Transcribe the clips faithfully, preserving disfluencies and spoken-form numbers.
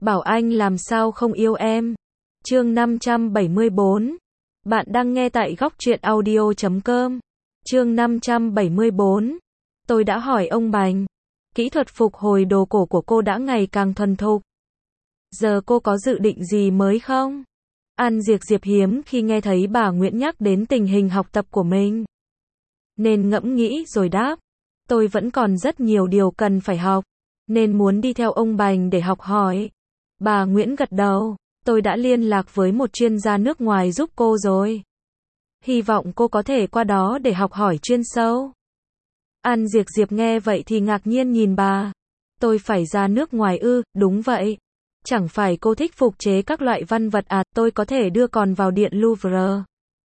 bảo anh làm sao không yêu em. Chương năm trăm bảy mươi bốn. Bạn đang nghe tại góc truyện audio chấm com. Chương năm trăm bảy mươi bốn. Tôi đã hỏi ông Bành. Kỹ thuật phục hồi đồ cổ của cô đã ngày càng thuần thục. Giờ cô có dự định gì mới không? An Diệc Diệp hiếm khi nghe thấy bà Nguyễn nhắc đến tình hình học tập của mình, nên ngẫm nghĩ rồi đáp. Tôi vẫn còn rất nhiều điều cần phải học, nên muốn đi theo ông Bành để học hỏi. Bà Nguyễn gật đầu. Tôi đã liên lạc với một chuyên gia nước ngoài giúp cô rồi. Hy vọng cô có thể qua đó để học hỏi chuyên sâu. An Diệc Diệp nghe vậy thì ngạc nhiên nhìn bà. Tôi phải ra nước ngoài ư? Đúng vậy. Chẳng phải cô thích phục chế các loại văn vật à? Tôi có thể đưa con vào Điện Louvre.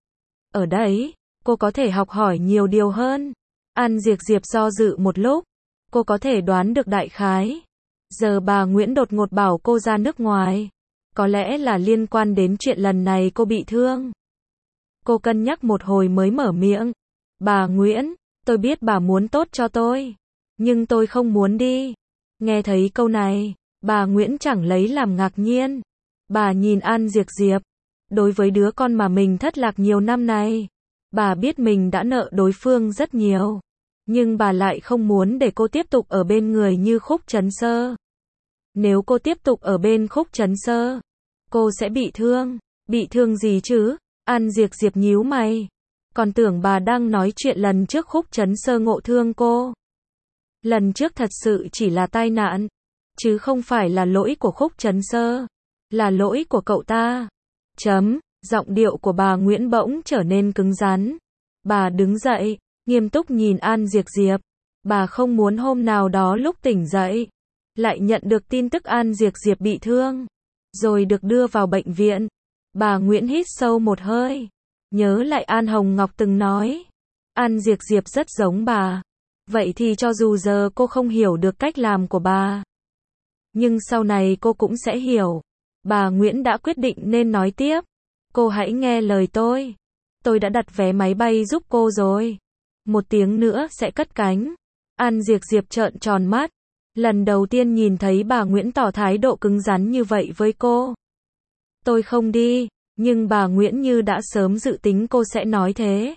Ở đấy, cô có thể học hỏi nhiều điều hơn. An Diệc Diệp do dự một lúc. Cô có thể đoán được đại khái. Giờ bà Nguyễn đột ngột bảo cô ra nước ngoài. Có lẽ là liên quan đến chuyện lần này cô bị thương. Cô cân nhắc một hồi mới mở miệng. Bà Nguyễn, tôi biết bà muốn tốt cho tôi, nhưng tôi không muốn đi. Nghe thấy câu này, bà Nguyễn chẳng lấy làm ngạc nhiên. Bà nhìn An Diệc Diệp. Đối với đứa con mà mình thất lạc nhiều năm nay, bà biết mình đã nợ đối phương rất nhiều. Nhưng bà lại không muốn để cô tiếp tục ở bên người như Khúc Trấn Sơ. Nếu cô tiếp tục ở bên Khúc Trấn Sơ, cô sẽ bị thương. Bị thương gì chứ? An Diệc Diệp nhíu mày. Còn tưởng bà đang nói chuyện lần trước Khúc Trấn Sơ ngộ thương cô. Lần trước thật sự chỉ là tai nạn, chứ không phải là lỗi của Khúc Trấn Sơ. Là lỗi của cậu ta. Chấm. Giọng điệu của bà Nguyễn bỗng trở nên cứng rắn. Bà đứng dậy, nghiêm túc nhìn An Diệc Diệp. Bà không muốn hôm nào đó lúc tỉnh dậy, lại nhận được tin tức An Diệc Diệp bị thương, rồi được đưa vào bệnh viện. Bà Nguyễn hít sâu một hơi. Nhớ lại An Hồng Ngọc từng nói, An Diệc Diệp rất giống bà. Vậy thì cho dù giờ cô không hiểu được cách làm của bà, nhưng sau này cô cũng sẽ hiểu. Bà Nguyễn đã quyết định nên nói tiếp. Cô hãy nghe lời tôi. Tôi đã đặt vé máy bay giúp cô rồi. Một tiếng nữa sẽ cất cánh. An Diệc Diệp trợn tròn mắt. Lần đầu tiên nhìn thấy bà Nguyễn tỏ thái độ cứng rắn như vậy với cô. Tôi không đi, nhưng bà Nguyễn như đã sớm dự tính cô sẽ nói thế,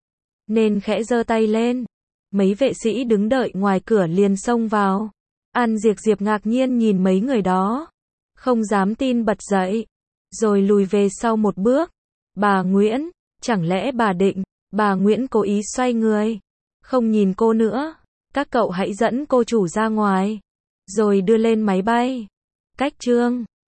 nên khẽ giơ tay lên. Mấy vệ sĩ đứng đợi ngoài cửa liền xông vào. An Diệc Diệp ngạc nhiên nhìn mấy người đó, không dám tin bật dậy, rồi lùi về sau một bước. Bà Nguyễn, chẳng lẽ bà định? Bà Nguyễn cố ý xoay người, không nhìn cô nữa. Các cậu hãy dẫn cô chủ ra ngoài, rồi đưa lên máy bay. Cách chương